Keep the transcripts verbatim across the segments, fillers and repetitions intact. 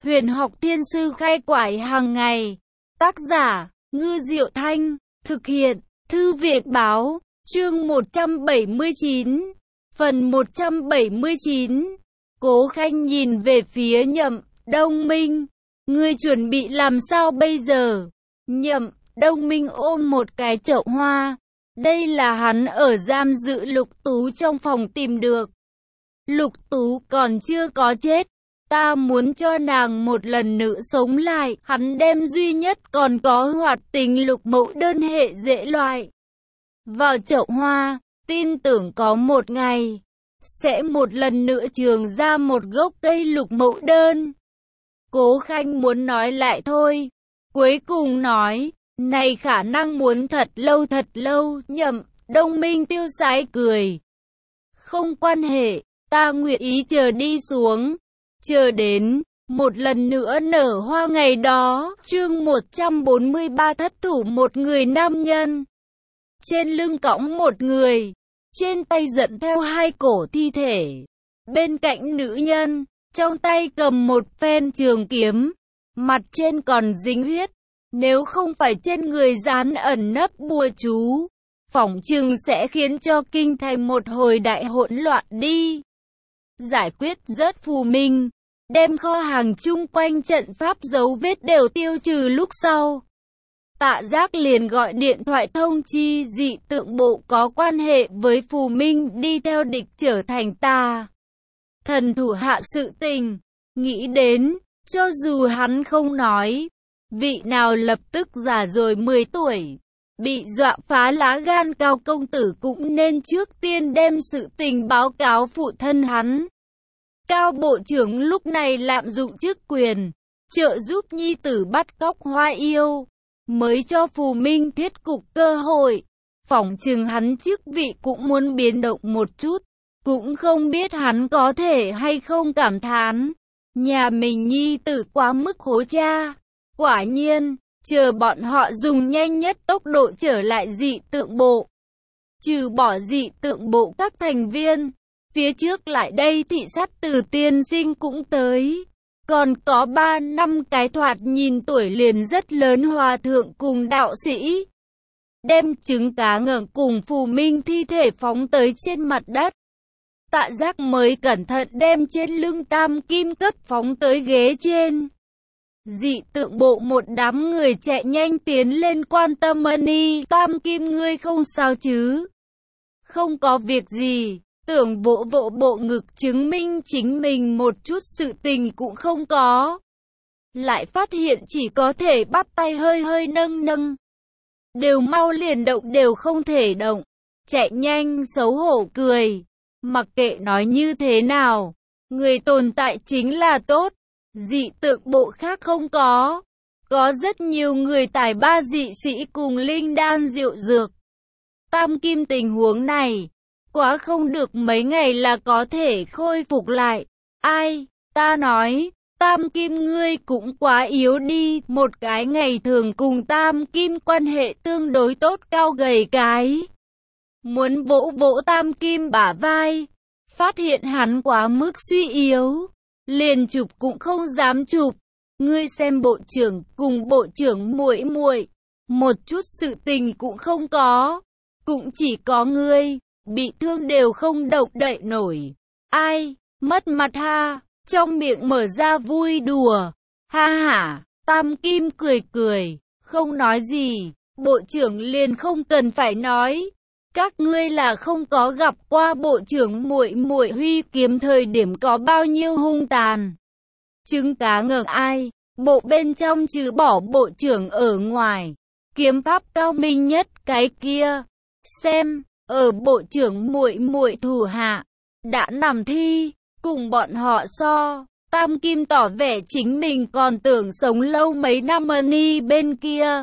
Huyền học thiên sư khai quải hàng ngày. Tác giả, Ngư Diệu Thanh. Thực hiện, Thư viện Báo. Chương một trăm bảy mươi chín. Phần một trăm bảy mươi chín. Cố Khanh nhìn về phía Nhậm Đông Minh. Ngươi chuẩn bị làm sao bây giờ? Nhậm Đông Minh ôm một cái chậu hoa. Đây là hắn ở giam giữ Lục Tú trong phòng tìm được. Lục Tú còn chưa có chết. Ta muốn cho nàng một lần nữa sống lại. Hắn đem duy nhất còn có hoạt tình lục mẫu đơn hệ dễ loại vào chậu hoa, tin tưởng có một ngày sẽ một lần nữa trường ra một gốc cây lục mẫu đơn. Cố Khanh muốn nói lại thôi, cuối cùng nói, này khả năng muốn thật lâu thật lâu. Nhậm Đông Minh tiêu sái cười. Không quan hệ, ta nguyện ý chờ đi xuống, chờ đến một lần nữa nở hoa ngày đó. Chương một trăm bốn mươi ba. Thất thủ một người nam nhân. Trên lưng cõng một người, trên tay dẫn theo hai cổ thi thể. Bên cạnh nữ nhân, trong tay cầm một phen trường kiếm, mặt trên còn dính huyết. Nếu không phải trên người dán ẩn nấp bùa chú, phỏng chừng sẽ khiến cho kinh thành một hồi đại hỗn loạn đi. Giải quyết rớt Phù Minh, đem kho hàng chung quanh trận pháp dấu vết đều tiêu trừ lúc sau, Tạ Giác liền gọi điện thoại thông chi dị tượng bộ có quan hệ với Phù Minh đi theo địch trở thành tà thần thủ hạ sự tình. Nghĩ đến, cho dù hắn không nói, vị nào lập tức già rồi mười tuổi, bị dọa phá lá gan Cao công tử cũng nên trước tiên đem sự tình báo cáo phụ thân hắn. Cao bộ trưởng lúc này lạm dụng chức quyền, trợ giúp nhi tử bắt cóc Hoa Yêu, mới cho Phù Minh thiết cục cơ hội. Phỏng chừng hắn chức vị cũng muốn biến động một chút, cũng không biết hắn có thể hay không cảm thán, nhà mình nhi tử quá mức hố cha. Quả nhiên, chờ bọn họ dùng nhanh nhất tốc độ trở lại dị tượng bộ. Trừ bỏ dị tượng bộ các thành viên, phía trước lại đây thị sát Từ tiên sinh cũng tới. Còn có ba năm cái thoạt nhìn tuổi liền rất lớn hòa thượng cùng đạo sĩ. Đem trứng cá ngẩng cùng Phù Minh thi thể phóng tới trên mặt đất. Tạ Giác mới cẩn thận đem trên lưng tam kim cấp phóng tới ghế trên. Dị tượng bộ một đám người chạy nhanh tiến lên quan tâm Mani. Tam kim ngươi không sao chứ? Không có việc gì. Tưởng vỗ vỗ bộ ngực chứng minh chính mình một chút sự tình cũng không có. Lại phát hiện chỉ có thể bắt tay hơi hơi nâng nâng. Đều mau liền động đều không thể động. Chạy nhanh xấu hổ cười. Mặc kệ nói như thế nào, người tồn tại chính là tốt. Dị tượng bộ khác không có. Có rất nhiều người tài ba dị sĩ cùng linh đan diệu dược. Tam kim tình huống này, quá không được mấy ngày là có thể khôi phục lại. Ai, ta nói, tam kim ngươi cũng quá yếu đi. Một cái ngày thường cùng tam kim quan hệ tương đối tốt cao gầy cái. Muốn vỗ vỗ tam kim bả vai, phát hiện hắn quá mức suy yếu. Liền chụp cũng không dám chụp. Ngươi xem bộ trưởng cùng bộ trưởng muội muội, một chút sự tình cũng không có. Cũng chỉ có ngươi, bị thương đều không động đậy nổi. Ai, mất mặt ha, trong miệng mở ra vui đùa. Ha ha, Tam Kim cười cười, không nói gì. Bộ trưởng liền không cần phải nói. Các ngươi là không có gặp qua bộ trưởng muội muội huy kiếm thời điểm có bao nhiêu hung tàn. Trứng cá ngờ ai, bộ bên trong trừ bỏ bộ trưởng ở ngoài, kiếm pháp cao minh nhất cái kia. Xem, ở bộ trưởng muội muội thủ hạ, đã nằm thi, cùng bọn họ so. Tam Kim tỏ vẻ chính mình còn tưởng sống lâu mấy năm Mani bên kia.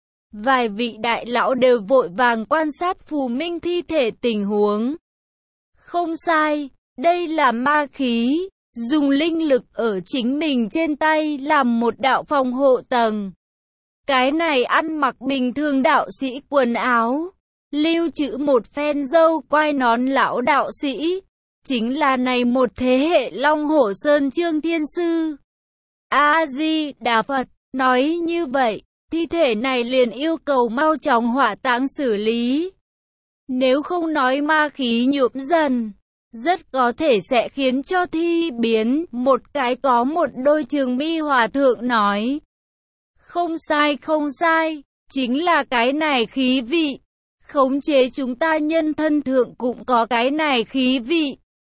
Vài vị đại lão đều vội vàng quan sát Phù Minh thi thể tình huống. Không sai, đây là ma khí, dùng linh lực ở chính mình trên tay làm một đạo phòng hộ tầng. Cái này ăn mặc bình thường đạo sĩ quần áo, lưu trữ một phen râu quai nón lão đạo sĩ, chính là này một thế hệ Long Hổ Sơn Trương Thiên Sư. A-di-đà Phật. Nói như vậy, thi thể này liền yêu cầu mau chóng hỏa táng xử lý. Nếu không nói ma khí nhuộm dần, rất có thể sẽ khiến cho thi biến. Một cái có một đôi trường mi hòa thượng nói. Không sai không sai, chính là cái này khí vị. Khống chế chúng ta nhân thân thượng cũng có cái này khí vị.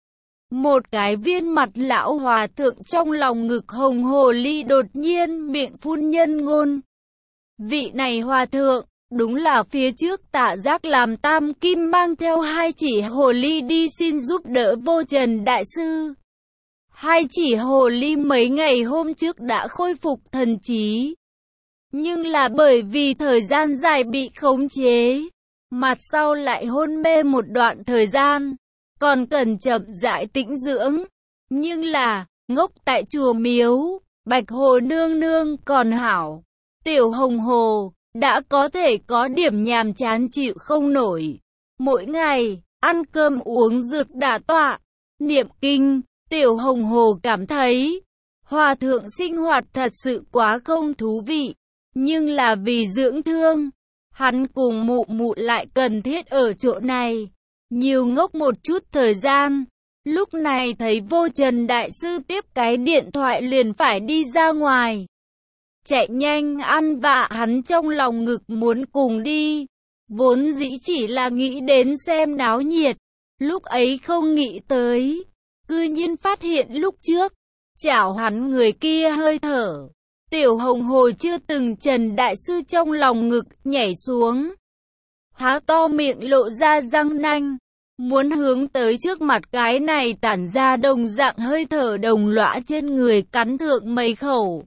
Một cái viên mặt lão hòa thượng trong lòng ngực hồng hồ ly đột nhiên miệng phun nhân ngôn. Vị này hòa thượng, đúng là phía trước Tạ Giác làm tam kim mang theo hai chỉ hồ ly đi xin giúp đỡ Vô Trần Đại Sư. Hai chỉ hồ ly mấy ngày hôm trước đã khôi phục thần trí. Nhưng là bởi vì thời gian dài bị khống chế, mặt sau lại hôn mê một đoạn thời gian, còn cần chậm rãi tĩnh dưỡng. Nhưng là, ngốc tại chùa miếu, Bạch Hồ nương nương còn hảo. Tiểu Hồng Hồ, đã có thể có điểm nhàm chán chịu không nổi. Mỗi ngày, ăn cơm uống dược đả tọa, niệm kinh, Tiểu Hồng Hồ cảm thấy, hòa thượng sinh hoạt thật sự quá không thú vị. Nhưng là vì dưỡng thương, hắn cùng mụ mụ lại cần thiết ở chỗ này. Nhiều ngốc một chút thời gian, lúc này thấy Vô Trần Đại Sư tiếp cái điện thoại liền phải đi ra ngoài. Chạy nhanh ăn vạ hắn trong lòng ngực muốn cùng đi. Vốn dĩ chỉ là nghĩ đến xem náo nhiệt. Lúc ấy không nghĩ tới. Cư nhiên phát hiện lúc trước. Chảo hắn người kia hơi thở. Tiểu Hồng Hồ chưa từng Trần Đại Sư trong lòng ngực nhảy xuống. Há to miệng lộ ra răng nanh. Muốn hướng tới trước mặt cái này tản ra đồng dạng hơi thở đồng lõa trên người cắn thượng mấy khẩu.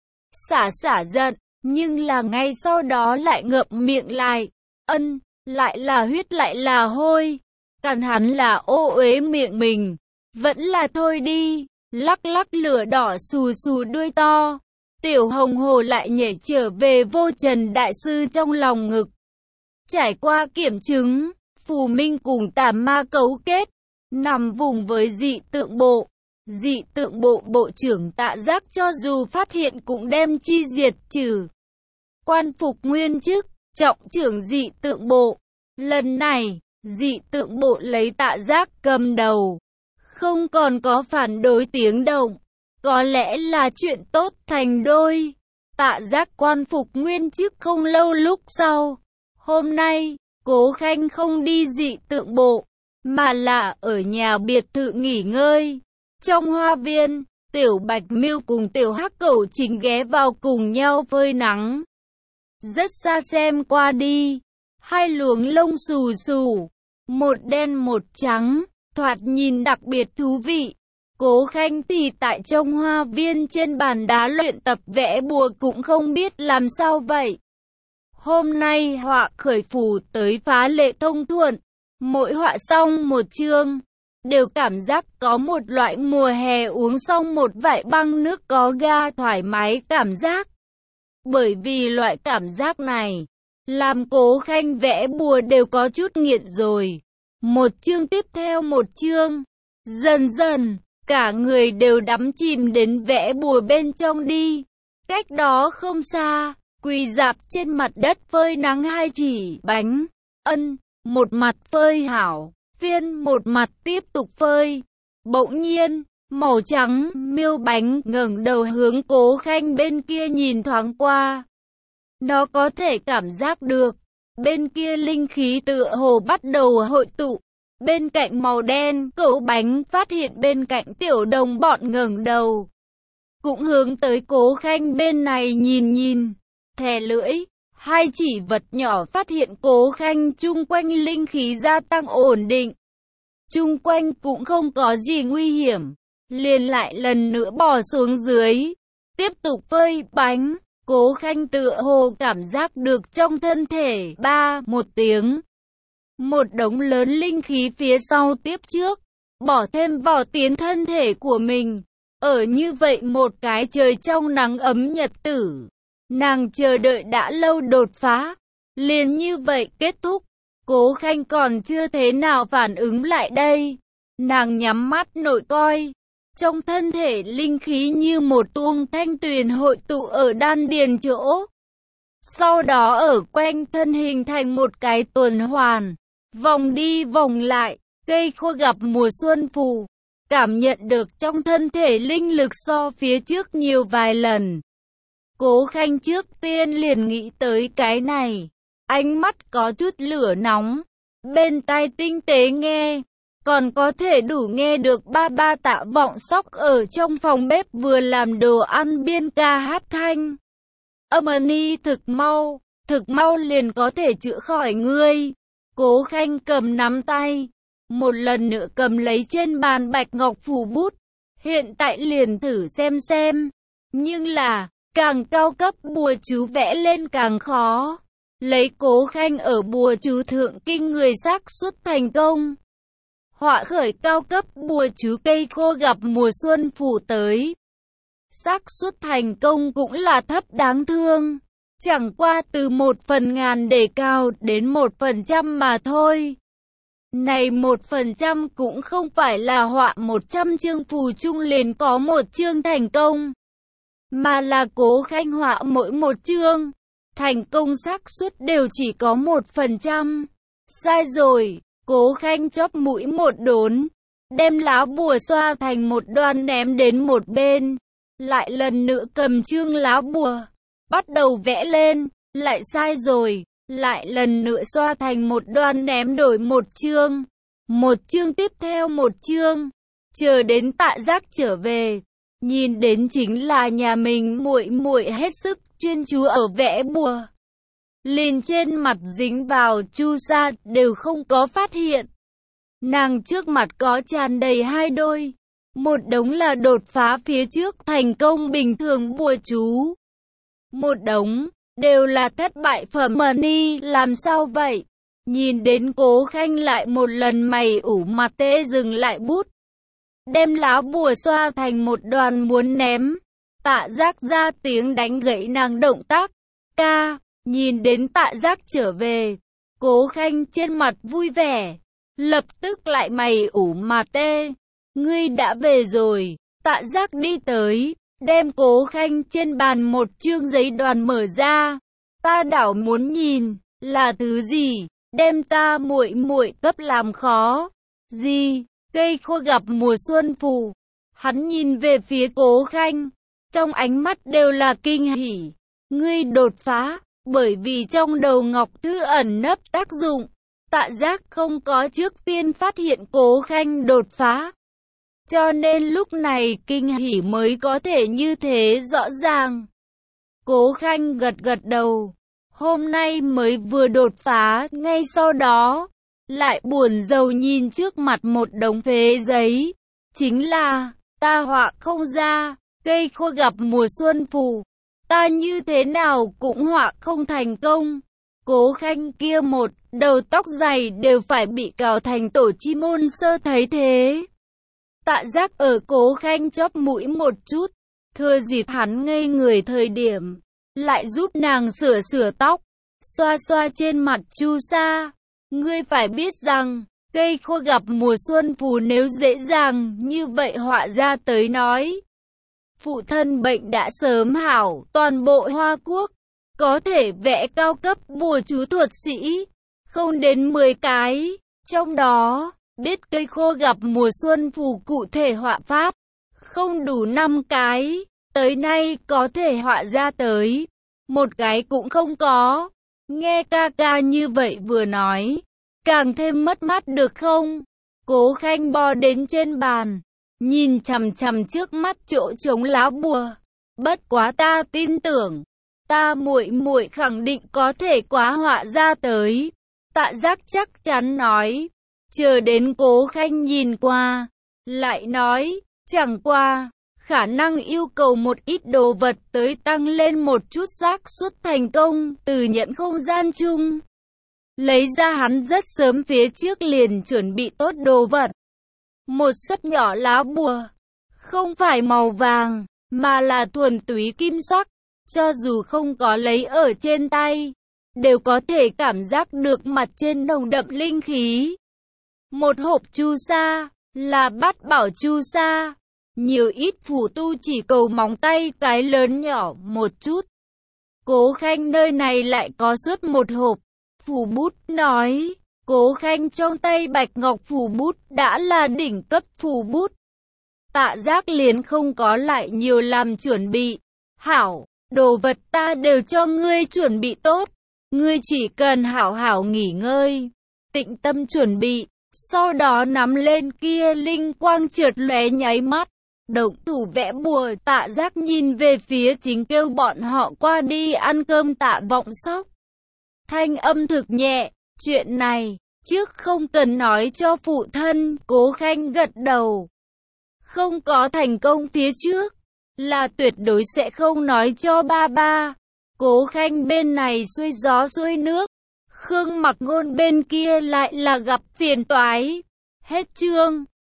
Xả xả giận, nhưng là ngay sau đó lại ngậm miệng lại. Ân, lại là huyết lại là hôi. Cắn hắn là ô uế miệng mình. Vẫn là thôi đi, lắc lắc lửa đỏ xù xù đuôi to. Tiểu Hồng Hồ lại nhảy trở về Vô Trần Đại Sư trong lòng ngực. Trải qua kiểm chứng, Phù Minh cùng tà ma cấu kết, nằm vùng với dị tượng bộ. Dị tượng bộ bộ trưởng Tạ Giác cho dù phát hiện cũng đem chi diệt trừ. Quan phục nguyên chức, trọng trưởng dị tượng bộ. Lần này, dị tượng bộ lấy Tạ Giác cầm đầu. Không còn có phản đối tiếng động. Có lẽ là chuyện tốt thành đôi. Tạ Giác quan phục nguyên chức không lâu lúc sau. Hôm nay, Cố Khanh không đi dị tượng bộ, mà là ở nhà biệt thự nghỉ ngơi. Trong hoa viên, Tiểu Bạch Miêu cùng Tiểu Hắc Cẩu chính ghé vào cùng nhau phơi nắng. Rất xa xem qua đi, hai luồng lông xù xù, một đen một trắng, thoạt nhìn đặc biệt thú vị. Cố Khanh thì tại trong hoa viên trên bàn đá luyện tập vẽ bùa cũng không biết làm sao vậy. Hôm nay họa khởi phù tới phá lệ thông thuận, mỗi họa xong một chương, đều cảm giác có một loại mùa hè uống xong một vại băng nước có ga thoải mái cảm giác. Bởi vì loại cảm giác này, làm Cố Khanh vẽ bùa đều có chút nghiện rồi. Một chương tiếp theo một chương, dần dần, cả người đều đắm chìm đến vẽ bùa bên trong đi. Cách đó không xa, quỳ rạp trên mặt đất phơi nắng hai chỉ bánh. Ân, một mặt phơi hảo, phiên một mặt tiếp tục phơi. Bỗng nhiên, màu trắng miêu bánh ngẩng đầu hướng Cố Khanh bên kia nhìn thoáng qua. Nó có thể cảm giác được, bên kia linh khí tựa hồ bắt đầu hội tụ. Bên cạnh màu đen, cậu bánh phát hiện bên cạnh tiểu đồng bọn ngẩng đầu. Cũng hướng tới Cố Khanh bên này nhìn nhìn, thè lưỡi. Hai chỉ vật nhỏ phát hiện Cố Khanh chung quanh linh khí gia tăng ổn định. Chung quanh cũng không có gì nguy hiểm. Liền lại lần nữa bò xuống dưới. Tiếp tục phơi bánh. Cố Khanh tựa hồ cảm giác được trong thân thể ba một tiếng. Một đống lớn linh khí phía sau tiếp trước. Bỏ thêm vào tiến thân thể của mình. Ở như vậy một cái trời trong nắng ấm nhật tử. Nàng chờ đợi đã lâu đột phá. Liền như vậy kết thúc. Cố Khanh còn chưa thế nào phản ứng lại đây. Nàng nhắm mắt nội coi. Trong thân thể linh khí như một tuông thanh tuyền hội tụ ở đan điền chỗ. Sau đó ở quanh thân hình thành một cái tuần hoàn, vòng đi vòng lại, cây khô gặp mùa xuân phù. Cảm nhận được trong thân thể linh lực so phía trước nhiều vài lần. Cố Khanh trước tiên liền nghĩ tới cái này. Ánh mắt có chút lửa nóng. Bên tai tinh tế nghe. Còn có thể đủ nghe được ba ba Tạ Vọng Sóc ở trong phòng bếp vừa làm đồ ăn biên ca hát thanh. Âm ni thực mau, thực mau liền có thể chữa khỏi ngươi. Cố Khanh cầm nắm tay. Một lần nữa cầm lấy trên bàn bạch ngọc phù bút. Hiện tại liền thử xem xem. Nhưng là, càng cao cấp bùa chú vẽ lên càng khó. Lấy Cố Khanh ở bùa chú thượng kinh người xác suất thành công. Họa khởi cao cấp bùa chú cây khô gặp mùa xuân phủ tới. Xác suất thành công cũng là thấp đáng thương. Chẳng qua từ một phần ngàn để cao đến một phần trăm mà thôi. Này một phần trăm cũng không phải là họa một trăm chương phù chung liền có một chương thành công. Mà là Cố Khanh họa mỗi một chương. Thành công xác suất đều chỉ có một phần trăm. Sai rồi, Cố Khanh chóp mũi một đốn. Đem lá bùa xoa thành một đoan ném đến một bên. Lại lần nữa cầm chương lá bùa. Bắt đầu vẽ lên, lại sai rồi. Lại lần nữa xoa thành một đoan ném đổi một chương. Một chương tiếp theo một chương. Chờ đến Tạ Giác trở về. Nhìn đến chính là nhà mình muội muội hết sức chuyên chú ở vẽ bùa. Liền trên mặt dính vào chu sa đều không có phát hiện. Nàng trước mặt có tràn đầy hai đôi. Một đống là đột phá phía trước thành công bình thường bùa chú. Một đống đều là thất bại phẩm money, làm sao vậy? Nhìn đến Cố Khanh lại một lần mày ủ mặt tê dừng lại bút. Đem lá bùa xoa thành một đoàn muốn ném. Tạ Giác ra tiếng đánh gãy nàng động tác. Ca, nhìn đến Tạ Giác trở về. Cố Khanh trên mặt vui vẻ. Lập tức lại mày ủ mặt tê. Ngươi đã về rồi. Tạ Giác đi tới. Đem Cố Khanh trên bàn một chương giấy đoàn mở ra. Ta đảo muốn nhìn, là thứ gì? Đem ta muội muội cấp làm khó. Gì? Cây khô gặp mùa xuân phù. Hắn nhìn về phía Cố Khanh. Trong ánh mắt đều là kinh hỉ. Ngươi đột phá, bởi vì trong đầu ngọc thư ẩn nấp tác dụng. Tạ Giác không có trước tiên phát hiện Cố Khanh đột phá. Cho nên lúc này kinh hỉ mới có thể như thế rõ ràng. Cố Khanh gật gật đầu. Hôm nay mới vừa đột phá, ngay sau đó lại buồn rầu nhìn trước mặt một đống phế giấy. Chính là, ta họa không ra, cây khô gặp mùa xuân phù. Ta như thế nào cũng họa không thành công. Cố Khanh kia một đầu tóc dày đều phải bị cào thành tổ chim môn sơ thấy thế. Tạ Giác ở Cố Khanh chóp mũi một chút, thừa dịp hắn ngây người thời điểm, lại giúp nàng sửa sửa tóc, xoa xoa trên mặt chu sa. Ngươi phải biết rằng, cây khô gặp mùa xuân phù nếu dễ dàng như vậy họa ra tới nói. Phụ thân bệnh đã sớm hảo, toàn bộ Hoa Quốc, có thể vẽ cao cấp bùa chú thuật sĩ, không đến mười cái, trong đó, biết cây khô gặp mùa xuân phù cụ thể họa pháp, không đủ năm cái, tới nay có thể họa ra tới, một cái cũng không có. Nghe ca ca như vậy vừa nói, càng thêm mất mát được không? Cố Khanh bò đến trên bàn, nhìn chằm chằm trước mắt chỗ trống lá bùa. Bất quá ta tin tưởng, ta muội muội khẳng định có thể quá họa ra tới. Tạ Giác chắc chắn nói. Chờ đến Cố Khanh nhìn qua, lại nói, chẳng qua, khả năng yêu cầu một ít đồ vật tới tăng lên một chút xác suất thành công từ nhận không gian chung. Lấy ra hắn rất sớm phía trước liền chuẩn bị tốt đồ vật. Một sấp nhỏ lá bùa, không phải màu vàng, mà là thuần túy kim sắc, cho dù không có lấy ở trên tay, đều có thể cảm giác được mặt trên nồng đậm linh khí. Một hộp chu sa, là bát bảo chu sa, Nhiều ít phù tu chỉ cầu móng tay cái lớn nhỏ một chút. Cố Khanh nơi này lại có suốt một hộp. Phù bút nói. Cố Khanh trong tay bạch ngọc phù bút đã là đỉnh cấp phù bút. Tạ Giác liền không có lại nhiều làm chuẩn bị. Hảo, đồ vật ta đều cho ngươi chuẩn bị tốt. Ngươi chỉ cần hảo hảo nghỉ ngơi, tĩnh tâm chuẩn bị, sau đó nắm lên kia linh quang trượt lóe nháy mắt. Động thủ vẽ bùa. Tạ Giác nhìn về phía chính kêu bọn họ qua đi ăn cơm Tạ Vọng Sóc. Thanh âm thực nhẹ, chuyện này, trước không cần nói cho phụ thân. Cố Khanh gật đầu. Không có thành công phía trước, là tuyệt đối sẽ không nói cho ba ba. Cố Khanh bên này xuôi gió xuôi nước, Khương Mặc Ngôn bên kia lại là gặp phiền toái. Hết chương.